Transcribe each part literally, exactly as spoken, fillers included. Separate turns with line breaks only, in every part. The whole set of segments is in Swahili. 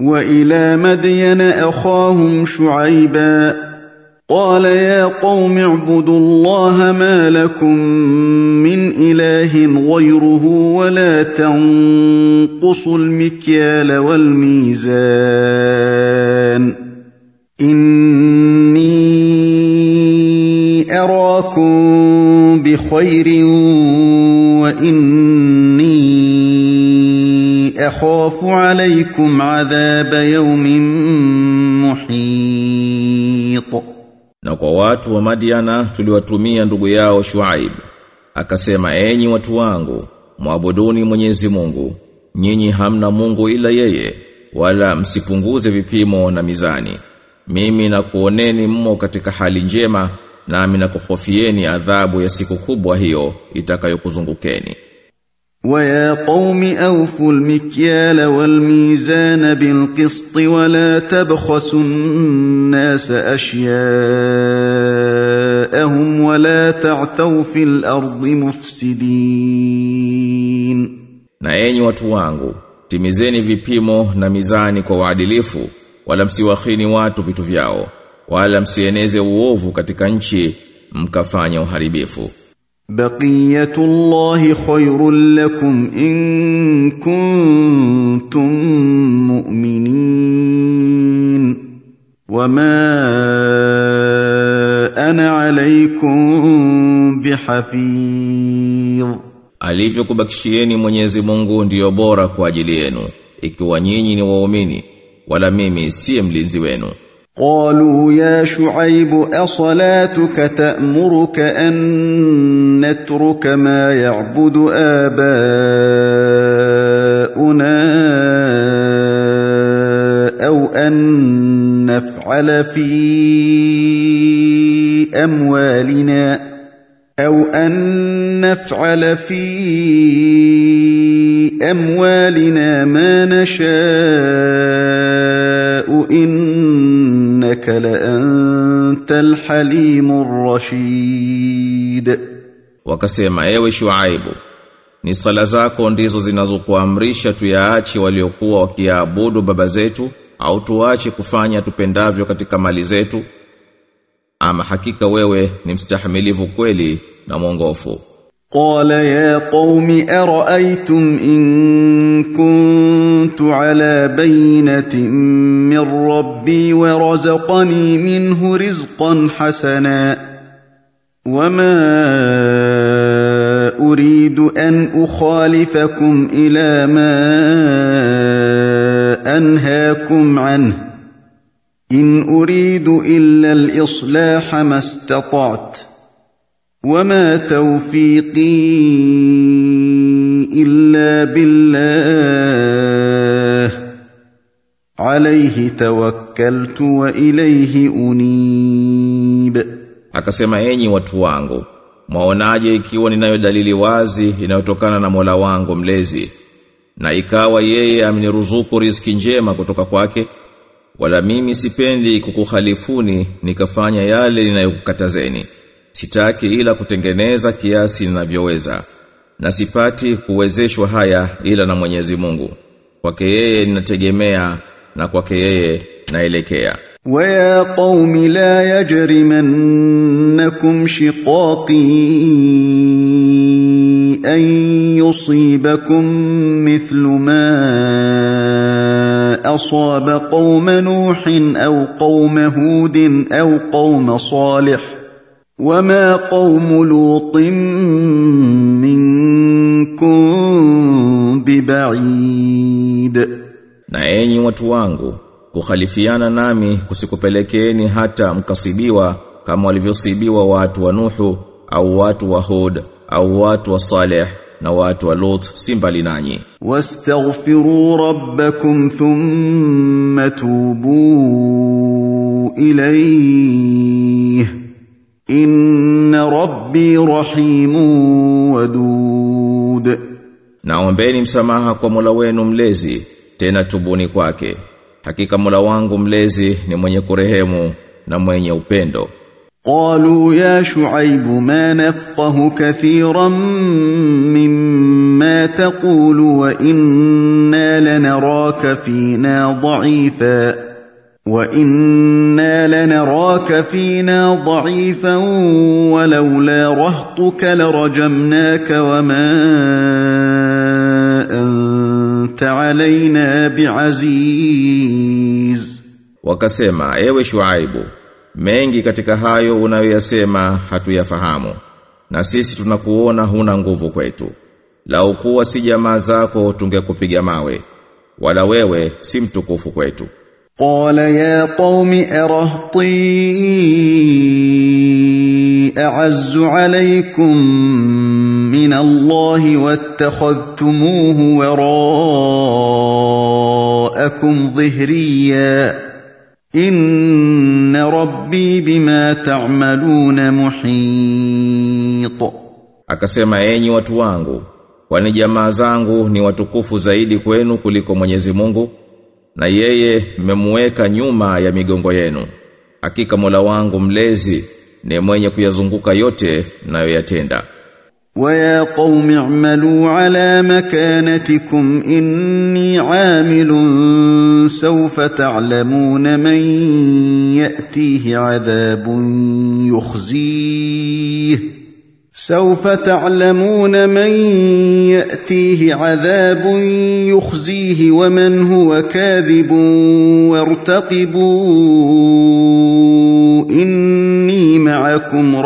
وإلى مدين أخاهم شعيبا قال يا قوم اعبدوا الله ما لكم من إله غيره ولا تنقصوا المكيال والميزان إني أراكم بخير وإني أخاف عليكم عذاب يوم محيط.
Na kwa watu wa Madiana tuliwatumia ndugu yao Shuaib, akasema enyi watu wangu, muabuduni Mwenyezi Mungu, nyinyi hamna Mungu ila yeye, wala msipunguze vipimo na mizani. Mimi nakuoneni mmo katika hali njema, nami nakuhofieni adhabu ya siku kubwa hiyo itakayokuzungukeni.
وَيَا قَوْمِ أَوْفُوا الْمِكْيَالَ وَالْمِيزَانَ بِالْقِسْطِ وَلَا تَبْخَسُوا النَّاسَ أَشْيَاءَهُمْ وَلَا تَعْثَوْا فِي الْأَرْضِ مُفْسِدِينَ.
Na enyi watu wangu, timizeni vipimo na mizani kwa uadilifu, wala msiwakhini watu vitu vyao, wala msieneze uovu katika nchi mkafanya uharibifu.
بقية الله خير لكم إن كنتم مؤمنين وما أنا عليكم بحفيظ.
Alivyokubakishieni Mwenyezi Mungu ndiyo bora kwa ajili yenu, ikiwa nyinyi ni waumini, wala mimi si mlinzi wenu.
قالوا يا شعيب أصلاتك تأمرك أن نترك ما يعبد آباؤنا أو أن نفعل في أموالنا أو أن نفعل في أموالنا ما نشاء إنك لأنت الحليم الرشيد.
Wakasema ewe Shuaibu, ni sala zako ndizo zinazokuamrisha tuyaache waliokuwa wakiabudu baba zetu, au tuache kufanya tupendavyo katika mali zetu? Ama hakika wewe ni mstahimilivu kweli na mwongofu.
قال يا قوم أرأيتم إن كنت على بينة من ربي ورزقني منه رزقا حسنا وما أريد أن أخالفكم إلى ما أنهاكم عنه إن أريد إلا الإصلاح ما استطعت وما توفيقي إلا بالله عليه توكلت وإليه أنيب.
Akasema enyi watu wangu, mwaonaje ikiwa ninayo dalili wazi inayotokana na Mola wangu mlezi, na ikawa yeye ameniruzuku riziki njema kutoka kwake, wala mimi sipendi kukukhalifuni nikafanya yale ninayokukatazeni. Sitaki ila kutengeneza kiasi ninavyoweza, na sipati kuwezeshwa haya ila na Mwenyezi Mungu. Kwake yeye ninategemea na kwake yeye naelekea.
وَيَا قَوْمِ لَا يَجْرِمَنَّكُمْ شِقَاقِي أَن يُصِيبَكُم مِّثْلُ مَا أَصَابَ قَوْمَ نُوحٍ أَوْ قَوْمَ هُودٍ أَوْ قَوْمَ صَالِحٍ وَمَا قَوْمُ لُوطٍ مِّنكُم بِبَعِيدٍ.
Na enyi watu wangu, kukhalifiana nami kusikupelekeeni hata mkasibiwa kama walivyosibiwa watu wa Nuhu au watu wa Hud au watu wa Saleh na watu wa Lut, si mbali nanyi.
Wastaghfiru rabbakum thumma tubu ilayhi inna rabbi rahimun wadud.
Naombeni msamaha kwa Mola wenu mlezi, tena tubuni kwake. Hakika Mola wangu mlezi ni mwenye kurehemu na mwenye upendo.
قالوا يا شعيب ما نفقه كثيرا مما تقول وإنا لنراك فينا ضعيفا وإنا لنراك فينا ضعيفا ولولا رهطك لرجمناك وما أنت علينا بعزيز.
Wakasema, ewe Shuaibu, mengi katika hayo unayoyasema hatuyafahamu, na sisi tunakuona huna nguvu kwetu. Lau kuwa si jamaa zako tungekupiga mawe, wala wewe si mtukufu kwetu.
قال يا قوم أرهطي أعز عليكم من الله واتخذتموه وراءكم ظهريا إن ربي بما تعملون محيط.
Akasema, enyi watu wangu, kwani jamaa zangu ni watukufu zaidi kwenu kuliko Mwenyezi Mungu, na yeye mmemweka nyuma ya migongo yenu. Hakika Mola wangu mlezi ni mwenye kuyazunguka yote nayoyatenda.
وَيَا قَوْمِ اعْمَلُوا عَلَى مَكَانَتِكُمْ إِنِّي عَامِلٌ سَوْفَ تَعْلَمُونَ مَن يَأْتِيهِ عَذَابٌ يُخْزِيهِ سوف تعلمون من يأتيه عذاب يخزيه ومن هو كاذب وارتقبوا إني معكم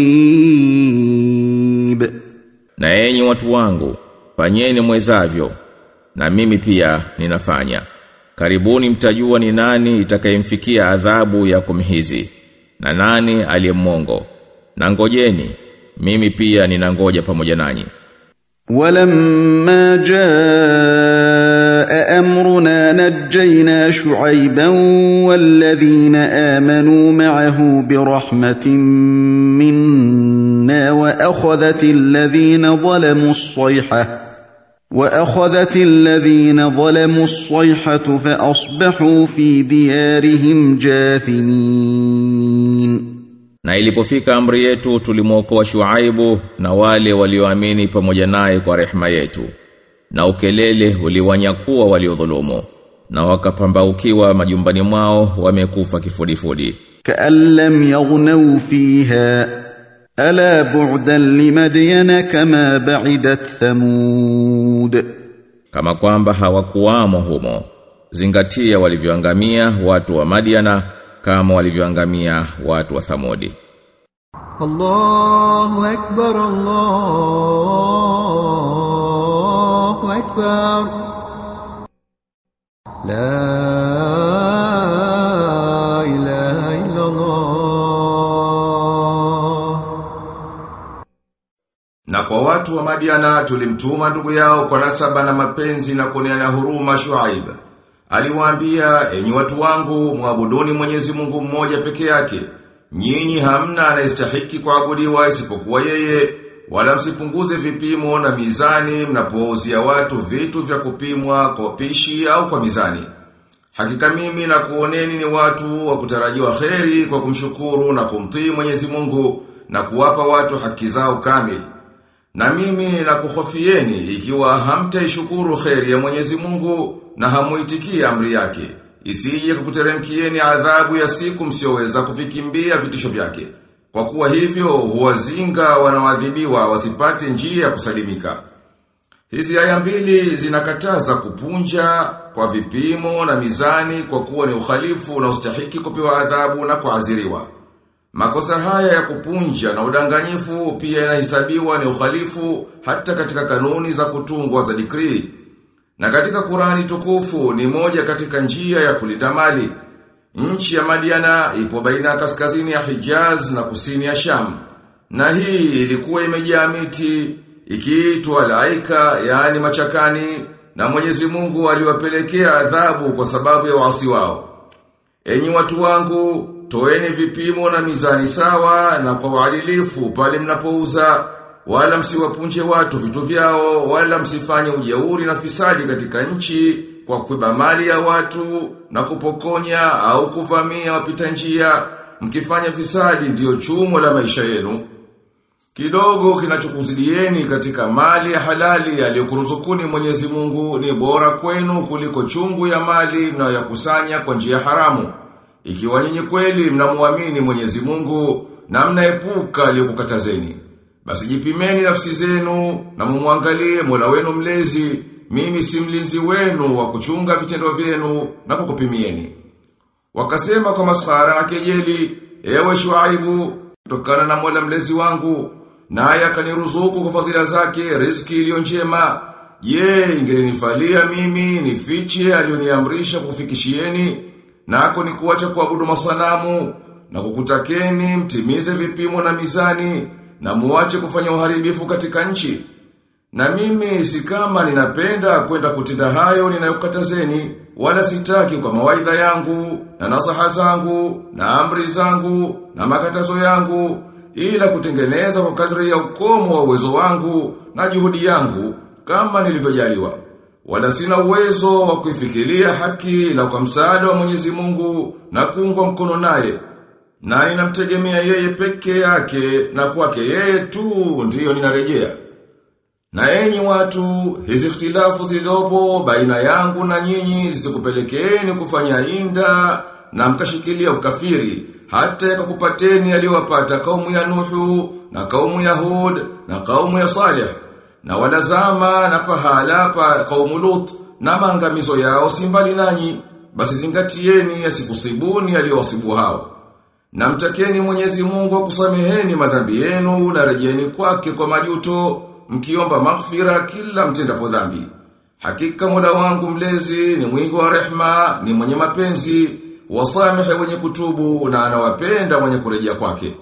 رقيب.
Na enyi watu wangu, fanyeni mwezavyo, na mimi pia ninafanya. Karibuni mtajua ni nani itakayemfikia adhabu ya kumhizi, na nani aliyemwongo. Na ngojeni, mimi pia ninangoja pamoja nanyi.
ولما جاء أمرنا نجينا شعيبا والذين آمنوا معه برحمة منا وأخذت الذين ظلموا الصيحة وأخذت الذين ظلموا الصيحة فأصبحوا في ديارهم جاثمين.
Na ilipofika amri yetu tulimwokoa Shuaibu na wale walioamini pamoja naye kwa rehema yetu, na ukelele uliwanyakuwa waliodhulumu, na wakapambaukiwa majumbani mwao wamekufa kifudifudi.
كأن لم يغنوا فيها ألا بعدا لمدين كما بعدت ثمود.
Kama kwamba hawakuwamo humo, zingatia walivyoangamia watu wa Madiana kama walivyoangamia watu wa Thamudi.
Allahu akbar, Allahu akbar. La ilaha illa Allah.
Na kwa watu wa Madiana tulimtuma ndugu yao kwa nasaba na mapenzi na kuoneana huruma Shuaib. Aliwaambia, enyi watu wangu, muabuduni Mwenyezi Mungu mmoja peke yake. Nyinyi hamna anayestahiki kuabudiwa isipokuwa yeye, wala msipunguze vipimo na mizani mnapouzia watu vitu vya kupimwa kwa pishi au kwa mizani. Hakika mimi na kuoneni ni watu wa kutarajiwa kheri kwa kumshukuru na kumtii Mwenyezi Mungu na kuwapa watu haki zao kamili. Na mimi na kuhofieni ikiwa hamtaishukuru kheri ya Mwenyezi Mungu na hamuitikia amri yake, isije kukuteremkieni adhabu ya siku msioweza kuvikimbia vitisho vyake. Kwa kuwa hivyo huwazinga wanaoadhibiwa wasipate njia ya kusalimika. Hizi aya mbili zinakataza kupunja kwa vipimo na mizani kwa kuwa ni ukhalifu na ustahiki kupewa adhabu na kuadhiriwa. Makosa haya ya kupunja na udanganyifu pia yanahesabiwa ni ukhalifu hata katika kanuni za kutungwa za dikrii. Na katika Qur'ani tukufu ni moja katika njia ya kulinda mali. Nchi ya Madiana ipo baina kaskazini ya Hijaz na kusini ya Sham. Na hii ilikuwa imejaa miti ikiitwa Laika, yaani machakani, na Mwenyezi Mungu aliwapelekea adhabu kwa sababu ya uasi wao. Enyi watu wangu, toeni vipimo na mizani sawa na kwa uadilifu pale mnapouza, wala msiwapunje watu vitu vyao, wala msifanye ujeuri na fisadi katika nchi kwa kuiba mali ya watu na kupokonya au kuvamia wapita njia, mkifanya fisadi ndiyo chumo la maisha yenu. Kidogo kinachokuzidieni katika mali ya halali aliyokuruzukuni Mwenyezi Mungu ni bora kwenu kuliko chungu ya mali mnayokusanya kwa njia haramu. Ikiwa nyinyi kweli mnamuamini Mwenyezi Mungu na mnaepuka aliyokukatazeni, basi jipimeni nafsi zenu na mumwangalie Mola wenu mlezi. Mimi si mlinzi wenu wa kuchunga vitendo vyenu na kukupimieni. Wakasema kwa maskhara na kejeli, ewe Shuaibu, kutokana na Mola mlezi wangu, naye akaniruzuku kwa fadhila zake riziki iliyo njema. Je, ingelinifalia mimi nifiche alioniamrisha kufikishieni, nako ni kuacha kuabudu masanamu na kukutakeni mtimize vipimo na mizani na muache kufanya uharibifu katika nchi? Na mimi si kama ninapenda kwenda kutenda hayo ninayokatazeni, wala sitaki kwa mawaidha yangu na nasaha zangu na amri zangu na makatazo yangu, ila kutengeneza kwa kadri ya ukomo wa uwezo wangu na juhudi yangu kama nilivyojaliwa. Wala sina uwezo wa kuifikiria haki ila kwa msaada wa Mwenyezi Mungu na kuungwa mkono naye. Na ninamtegemea yeye peke yake na kwake yeye tu ndiyo ninarejea. Na enyi watu, hizi ikhtilafu zilizopo baina yangu na nyinyi zisikupelekeeni kufanya inda na mkashikilia ukafiri, hata yakakupateni aliyowapata kaumu ya Nuhu na kaumu ya Hud na kaumu ya Salih na walazama na pahala pa kaumu Lut na maangamizo yao simbali nanyi. Basi zingatieni yasikusibuni aliyowasibu hao. Na mtakeni Mwenyezi Mungu akusameheni madhambi yenu na rejeni kwake kwa majuto, mkiomba maghfira kila mtendapo dhambi. Hakika Mola wangu mlezi ni mwingi wa rehema, ni mwenye mapenzi, wasamehe wenye kutubu na anawapenda mwenye kurejea kwake.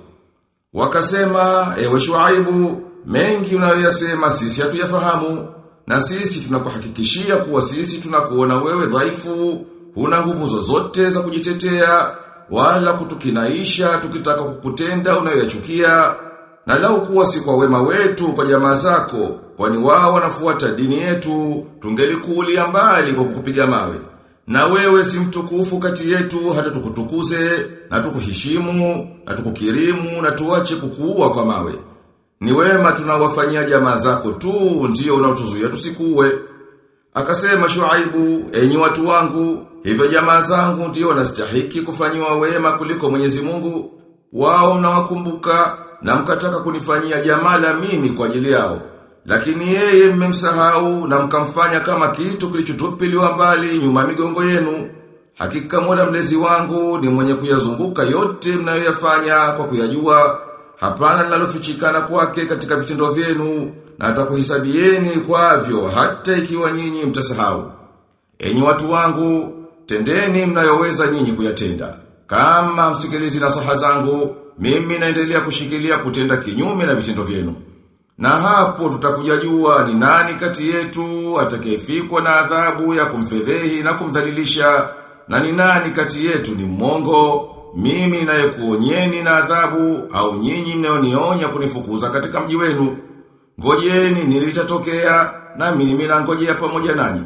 Wakasema, ewe Shuaibu, mengi unayoyasema sisi hatuyafahamu, na sisi tunakuhakikishia kuwa sisi tunakuona wewe dhaifu, huna nguvu zozote za kujitetea wala kutukinaisha tukitaka kukutenda unayoyachukia. Na lau kuwa si kwa wema wetu kwa jamaa zako, kwani wao wanafuata dini yetu, tungelikuulia mbali kwa kukupiga mawe. Na wewe si mtukufu kati yetu hata tukutukuze, na tukuheshimu, na tukukirimu, na tuache kukuua kwa mawe. Ni wema tunawafanyia jamaa zako tu ndio unaotuzuia tusikuue. Akasema Shuaibu, enyi watu wangu, hivyo jamaa zangu ndio wanastahiki kufanywa wema kuliko Mwenyezi Mungu? Wao mnawakumbuka na mkataka kunifanyia jamala mimi kwa ajili yao, lakini yeye mmemsahau na mkamfanya kama kitu kilichotupiliwa mbali nyuma migongo yenu. Hakika Mola mlezi wangu ni mwenye kuyazunguka yote mnayoyafanya kwa kuyajua. Hapana linalofichikana kwake katika vitendo vyenu, na atakuhisabieni kwavyo hata ikiwa nyinyi mtasahau. Enyi watu wangu, tendeni mnayoweza nyinyi kuyatenda. Kama msikilizi nasaha zangu, mimi naendelea kushikilia kutenda kinyume na vitendo vyenu. Na hapo tutakujajua ni nani kati yetu atakayefikwa na adhabu ya kumfedhehi na kumdhalilisha, na ni nani kati yetu ni mwongo, mimi nayekuonyeni na adhabu au nyinyi mnaonionya kunifukuza katika mji wenu. Ngojeni nilitatokea na mimi na ngojea pamoja nanyi.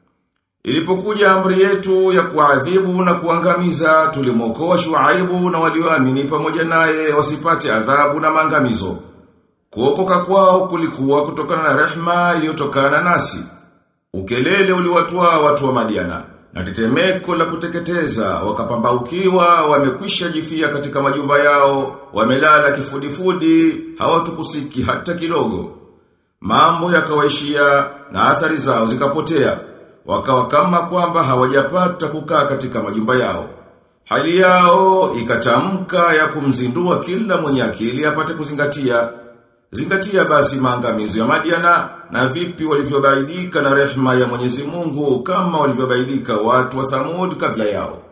Ilipokuja amri yetu ya kuadhibu na kuangamiza, tulimwokoa Shuaibu na walioamini pamoja naye wasipate adhabu na maangamizo. Kuokoka kwao kulikuwa kutokana na rehema iliyotokana nasi. Ukelele uliwatwaa watu wa Madiana, na tetemeko la kuteketeza wakapambaukiwa, wamekwisha jifia katika majumba yao, wamelala kifudifudi, hawatukusiki hata kidogo. Mambo yakawaishia na athari zao zikapotea, wakawa kama kwamba hawajapata kukaa katika majumba yao. Hali yao ikatamka ya kumzindua kila mwenye akili apate kuzingatia. Zingatia basi maangamizo ya Madiana na vipi walivyobaidika na rehema ya Mwenyezi Mungu kama walivyobaidika watu wa Thamud kabla yao.